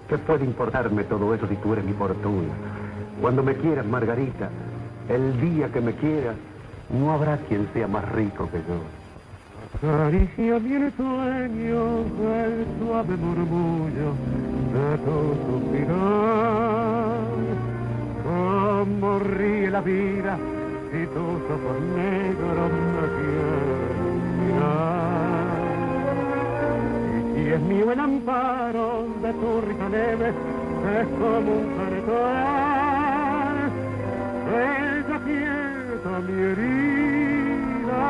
¿Qué puede importarme todo eso si tú eres mi fortuna? Cuando me quieras, Margarita, el día que me quieras, no habrá quien sea más rico que yo. Acaricia mi sueño el suave murmullo de tu suspirar. Cómo ríe la vida si tus ojos negros me quieren mirar. Y si es mío el amparo de tu risa leve, es como un cartón. Ella quieta mi herida,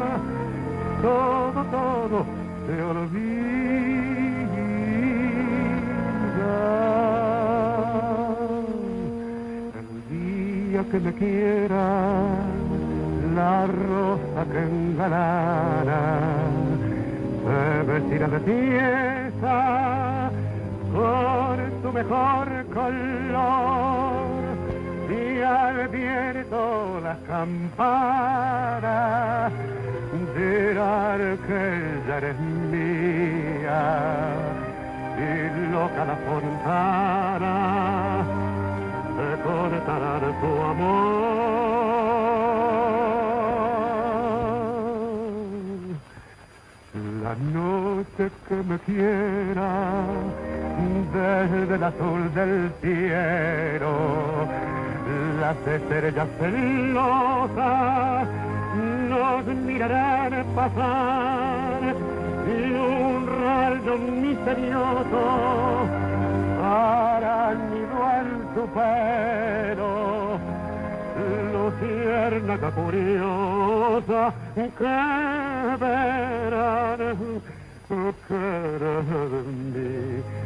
todo se olvida. El día que me quiera, la rosa que engalana se vestirá de fiesta con tu mejor color. Y al viento las campanas dirán que ya eres mía, y loca la fontana te cortará tu amor. La noche que me quiera, desde el azul del cielo, las estrellas celosas nos mirarán pasar, y un rayo misterioso hará nido en tu pelo. Luciérnaga curiosa que verán que eres mi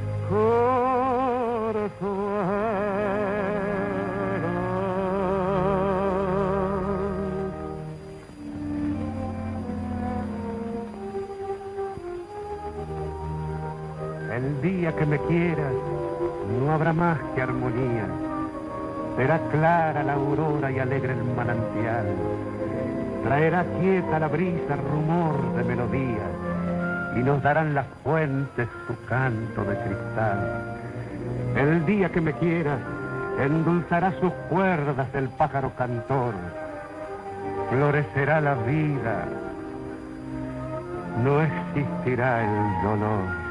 El día que me quieras, no habrá más que armonía. Será clara la aurora y alegre el manantial. Traerá quieta la brisa rumor de melodías, y nos darán las fuentes su canto de cristal. El día que me quieras, endulzará sus cuerdas el pájaro cantor. Florecerá la vida, no existirá el dolor.